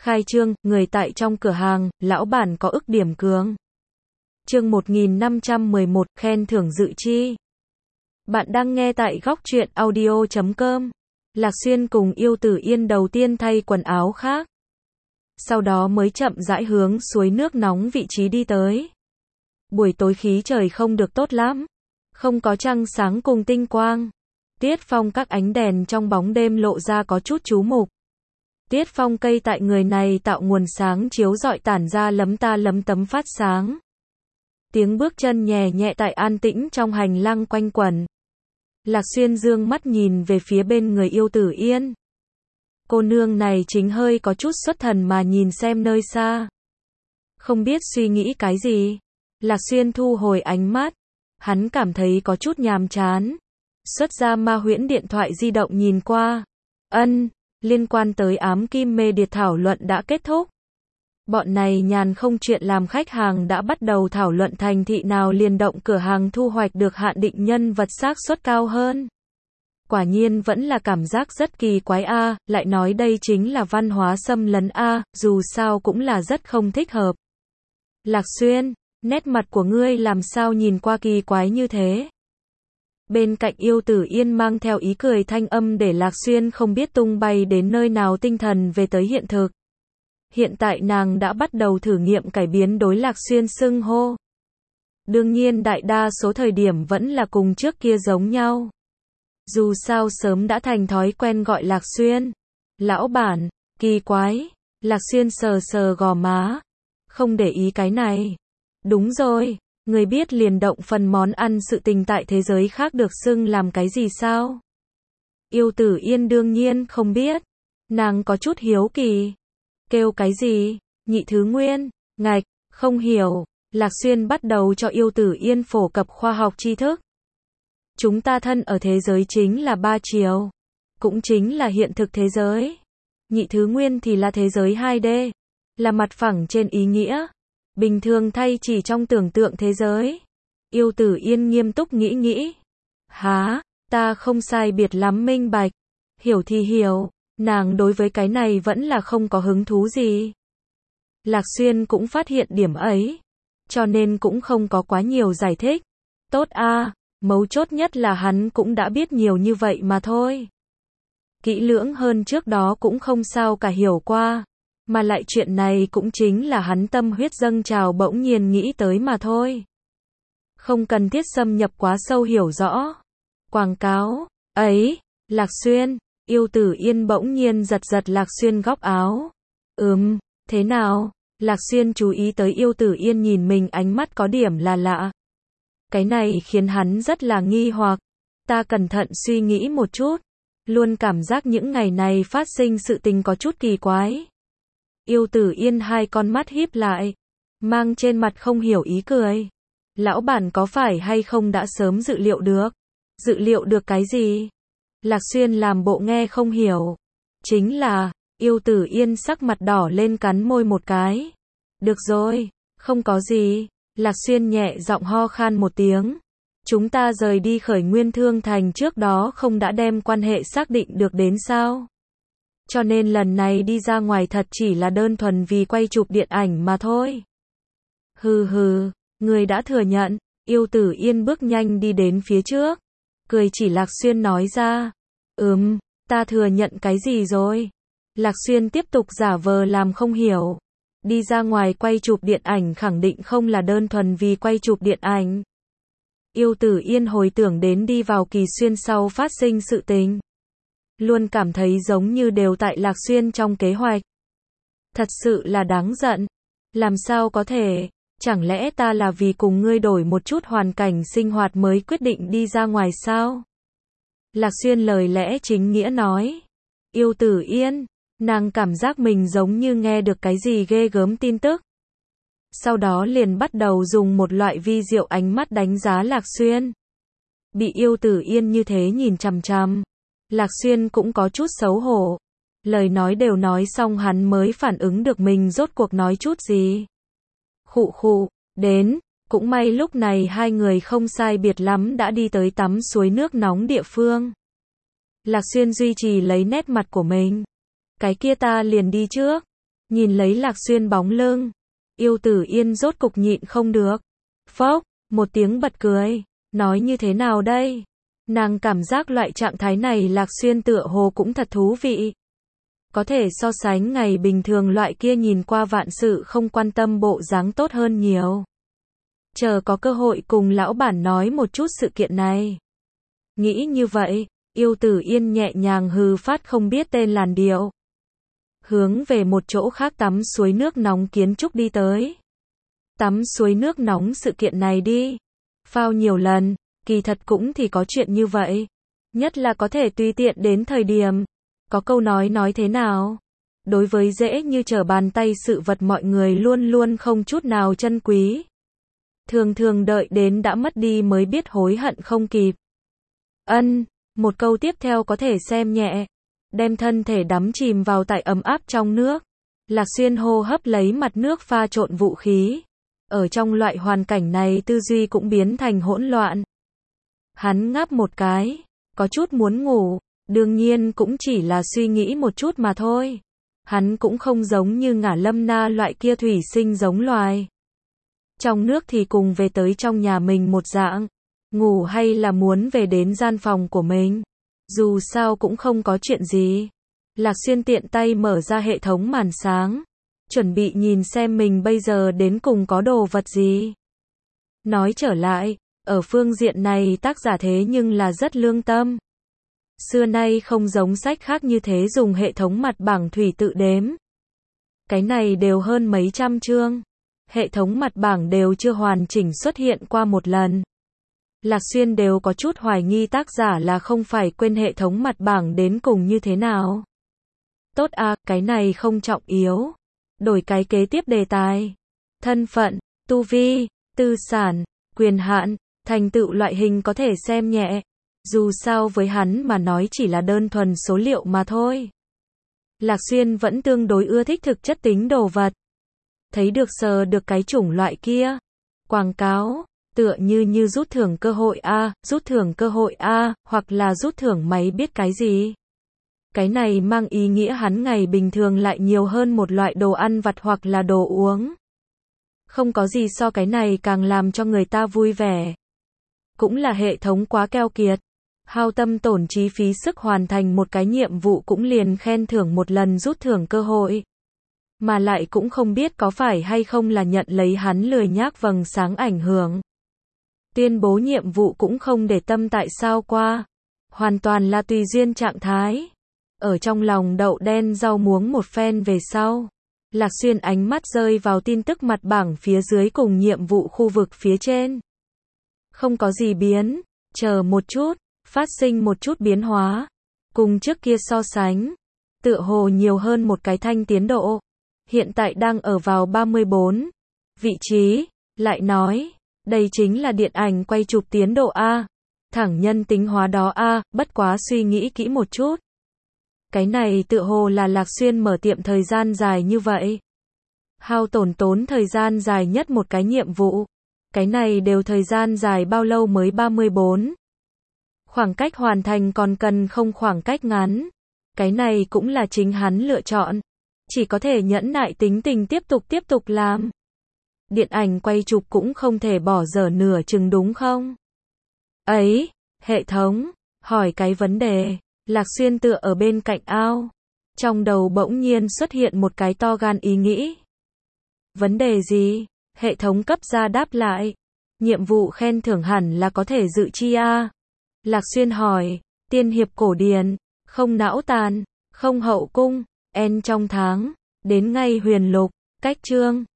Khai trương, người tại trong cửa hàng, lão bản có ức điểm cường. Chương 1511, khen thưởng dự chi. Bạn đang nghe tại góc truyện audio.com. Lạc Xuyên cùng Yêu Tử Yên đầu tiên thay quần áo khác. Sau đó mới chậm rãi hướng suối nước nóng vị trí đi tới. Buổi tối khí trời không được tốt lắm. Không có trăng sáng cùng tinh quang. Tiết phong các ánh đèn trong bóng đêm lộ ra có chút chú mục. Tiết phong cây tại người này tạo nguồn sáng chiếu rọi tản ra lấm ta lấm tấm phát sáng. Tiếng bước chân nhẹ nhẹ tại an tĩnh trong hành lang quanh quẩn. Lạc Xuyên dương mắt nhìn về phía bên người Yêu Tử Yên. Cô nương này chính hơi có chút xuất thần mà nhìn xem nơi xa. Không biết suy nghĩ cái gì. Lạc Xuyên thu hồi ánh mắt. Hắn cảm thấy có chút nhàm chán. Xuất ra ma huyễn điện thoại di động nhìn qua. Liên quan tới ám kim mê điệt thảo luận đã kết thúc. Bọn này nhàn không chuyện làm, khách hàng đã bắt đầu thảo luận thành thị nào liền động cửa hàng thu hoạch được hạn định nhân vật xác suất cao hơn. Quả nhiên vẫn là cảm giác rất kỳ quái a, lại nói đây chính là văn hóa xâm lấn a, dù sao cũng là rất không thích hợp. Lạc Xuyên, nét mặt của ngươi làm sao nhìn qua kỳ quái như thế? Bên cạnh Yêu Tử Yên mang theo ý cười thanh âm để Lạc Xuyên không biết tung bay đến nơi nào tinh thần về tới hiện thực. Hiện tại nàng đã bắt đầu thử nghiệm cải biến đối Lạc Xuyên xưng hô. Đương nhiên đại đa số thời điểm vẫn là cùng trước kia giống nhau. Dù sao sớm đã thành thói quen gọi Lạc Xuyên. Lão bản, kỳ quái. Lạc Xuyên sờ sờ gò má. Không để ý cái này. Đúng rồi, người biết liền động phần món ăn sự tình tại thế giới khác được xưng làm cái gì sao? Yêu Tử Yên đương nhiên không biết. Nàng có chút hiếu kỳ. Kêu cái gì? Nhị thứ nguyên, ngạch, không hiểu. Lạc Xuyên bắt đầu cho Yêu Tử Yên phổ cập khoa học tri thức. Chúng ta thân ở thế giới chính là 3 chiều. Cũng chính là hiện thực thế giới. Nhị thứ nguyên thì là thế giới 2D. Là mặt phẳng trên ý nghĩa. Bình thường thay chỉ trong tưởng tượng thế giới. Yêu Tử Yên nghiêm túc nghĩ. Hả, ta không sai biệt lắm minh bạch. Hiểu thì hiểu. Nàng đối với cái này vẫn là không có hứng thú gì. Lạc Xuyên cũng phát hiện điểm ấy. Cho nên cũng không có quá nhiều giải thích. Tốt a, mấu chốt nhất là hắn cũng đã biết nhiều như vậy mà thôi. Kỹ lưỡng hơn trước đó cũng không sao cả hiểu qua. Mà lại chuyện này cũng chính là hắn tâm huyết dâng trào bỗng nhiên nghĩ tới mà thôi. Không cần thiết xâm nhập quá sâu hiểu rõ. Quảng cáo, ấy, Lạc Xuyên. Yêu Tử Yên bỗng nhiên giật Lạc Xuyên góc áo. Thế nào? Lạc Xuyên chú ý tới Yêu Tử Yên nhìn mình ánh mắt có điểm là lạ. Cái này khiến hắn rất là nghi hoặc. Ta cẩn thận suy nghĩ một chút. Luôn cảm giác những ngày này phát sinh sự tình có chút kỳ quái. Yêu Tử Yên hai con mắt híp lại. Mang trên mặt không hiểu ý cười. Lão bản có phải hay không đã sớm dự liệu được? Dự liệu được cái gì? Lạc Xuyên làm bộ nghe không hiểu. Chính là, Yêu Tử Yên sắc mặt đỏ lên cắn môi một cái. Được rồi, không có gì. Lạc Xuyên nhẹ giọng ho khan một tiếng. Chúng ta rời đi Khởi Nguyên Thương Thành trước đó không đã đem quan hệ xác định được đến sao? Cho nên lần này đi ra ngoài thật chỉ là đơn thuần vì quay chụp điện ảnh mà thôi. Hừ, người đã thừa nhận. Yêu Tử Yên bước nhanh đi đến phía trước. Cười chỉ Lạc Xuyên nói ra. Ta thừa nhận cái gì rồi? Lạc Xuyên tiếp tục giả vờ làm không hiểu. Đi ra ngoài quay chụp điện ảnh khẳng định không là đơn thuần vì quay chụp điện ảnh. Yêu Tử Yên hồi tưởng đến đi vào Kỳ Xuyên sau phát sinh sự tình. Luôn cảm thấy giống như đều tại Lạc Xuyên trong kế hoạch. Thật sự là đáng giận. Làm sao có thể? Chẳng lẽ ta là vì cùng ngươi đổi một chút hoàn cảnh sinh hoạt mới quyết định đi ra ngoài sao? Lạc Xuyên lời lẽ chính nghĩa nói. Yêu Tử Yên, nàng cảm giác mình giống như nghe được cái gì ghê gớm tin tức. Sau đó liền bắt đầu dùng một loại vi diệu ánh mắt đánh giá Lạc Xuyên. Bị Yêu Tử Yên như thế nhìn chằm chằm. Lạc Xuyên cũng có chút xấu hổ. Lời nói đều nói xong hắn mới phản ứng được mình rốt cuộc nói chút gì. Khụ, đến. Cũng may lúc này hai người không sai biệt lắm đã đi tới tắm suối nước nóng địa phương. Lạc Xuyên duy trì lấy nét mặt của mình. Cái kia ta liền đi trước. Nhìn lấy Lạc Xuyên bóng lưng, Yêu Tử Yên rốt cục nhịn không được. Phốc, một tiếng bật cười. Nói như thế nào đây? Nàng cảm giác loại trạng thái này Lạc Xuyên tựa hồ cũng thật thú vị. Có thể so sánh ngày bình thường loại kia nhìn qua vạn sự không quan tâm bộ dáng tốt hơn nhiều. Chờ có cơ hội cùng lão bản nói một chút sự kiện này. Nghĩ như vậy, Yêu Tử Yên nhẹ nhàng hừ phát không biết tên làn điệu. Hướng về một chỗ khác tắm suối nước nóng kiến trúc đi tới. Tắm suối nước nóng sự kiện này đi. Phao nhiều lần, kỳ thật cũng thì có chuyện như vậy. Nhất là có thể tùy tiện đến thời điểm. Có câu nói thế nào? Đối với dễ như trở bàn tay sự vật mọi người luôn luôn không chút nào trân quý. Thường thường đợi đến đã mất đi mới biết hối hận không kịp. Một câu tiếp theo có thể xem nhẹ. Đem thân thể đắm chìm vào tại ấm áp trong nước. Lạc Xuyên hô hấp lấy mặt nước pha trộn vũ khí. Ở trong loại hoàn cảnh này tư duy cũng biến thành hỗn loạn. Hắn ngáp một cái, có chút muốn ngủ, đương nhiên cũng chỉ là suy nghĩ một chút mà thôi. Hắn cũng không giống như Ngả Lâm Na loại kia thủy sinh giống loài. Trong nước thì cùng về tới trong nhà mình một dạng, ngủ hay là muốn về đến gian phòng của mình. Dù sao cũng không có chuyện gì. Lạc Xuyên tiện tay mở ra hệ thống màn sáng. Chuẩn bị nhìn xem mình bây giờ đến cùng có đồ vật gì. Nói trở lại, ở phương diện này tác giả thế nhưng là rất lương tâm. Xưa nay không giống sách khác như thế dùng hệ thống mặt bảng thủy tự đếm. Cái này đều hơn mấy trăm chương. Hệ thống mặt bảng đều chưa hoàn chỉnh xuất hiện qua một lần. Lạc Xuyên đều có chút hoài nghi tác giả là không phải quên hệ thống mặt bảng đến cùng như thế nào. Tốt à, cái này không trọng yếu. Đổi cái kế tiếp đề tài. Thân phận, tu vi, tư sản, quyền hạn, thành tựu loại hình có thể xem nhẹ. Dù sao với hắn mà nói chỉ là đơn thuần số liệu mà thôi. Lạc Xuyên vẫn tương đối ưa thích thực chất tính đồ vật. Thấy được sờ được cái chủng loại kia. Quảng cáo, tựa như rút thưởng cơ hội A, rút thưởng cơ hội A, hoặc là rút thưởng máy biết cái gì. Cái này mang ý nghĩa hắn ngày bình thường lại nhiều hơn một loại đồ ăn vặt hoặc là đồ uống. Không có gì so cái này càng làm cho người ta vui vẻ. Cũng là hệ thống quá keo kiệt. Hao tâm tổn trí phí sức hoàn thành một cái nhiệm vụ cũng liền khen thưởng một lần rút thưởng cơ hội. Mà lại cũng không biết có phải hay không là nhận lấy hắn lười nhác vầng sáng ảnh hưởng. Tuyên bố nhiệm vụ cũng không để tâm tại sao qua. Hoàn toàn là tùy duyên trạng thái. Ở trong lòng đậu đen rau muống một phen về sau. Lạc Xuyên ánh mắt rơi vào tin tức mặt bảng phía dưới cùng nhiệm vụ khu vực phía trên. Không có gì biến, chờ một chút, phát sinh một chút biến hóa. Cùng trước kia so sánh, tựa hồ nhiều hơn một cái thanh tiến độ. Hiện tại đang ở vào 34 vị trí, lại nói, đây chính là điện ảnh quay chụp tiến độ A. Thẳng nhân tính hóa đó A, bất quá suy nghĩ kỹ một chút. Cái này tựa hồ là Lạc Xuyên mở tiệm thời gian dài như vậy. Hao tốn thời gian dài nhất một cái nhiệm vụ. Cái này đều thời gian dài bao lâu mới 34. Khoảng cách hoàn thành còn cần không khoảng cách ngắn. Cái này cũng là chính hắn lựa chọn. Chỉ có thể nhẫn nại tính tình tiếp tục làm. Điện ảnh quay chụp cũng không thể bỏ dở nửa chừng đúng không? Ấy, hệ thống, hỏi cái vấn đề. Lạc Xuyên tựa ở bên cạnh ao. Trong đầu bỗng nhiên xuất hiện một cái to gan ý nghĩ. Vấn đề gì? Hệ thống cấp ra đáp lại. Nhiệm vụ khen thưởng hẳn là có thể dự chi a. Lạc Xuyên hỏi, tiên hiệp cổ điển, không não tàn, không hậu cung, en trong tháng, đến ngay huyền lục, cách chương,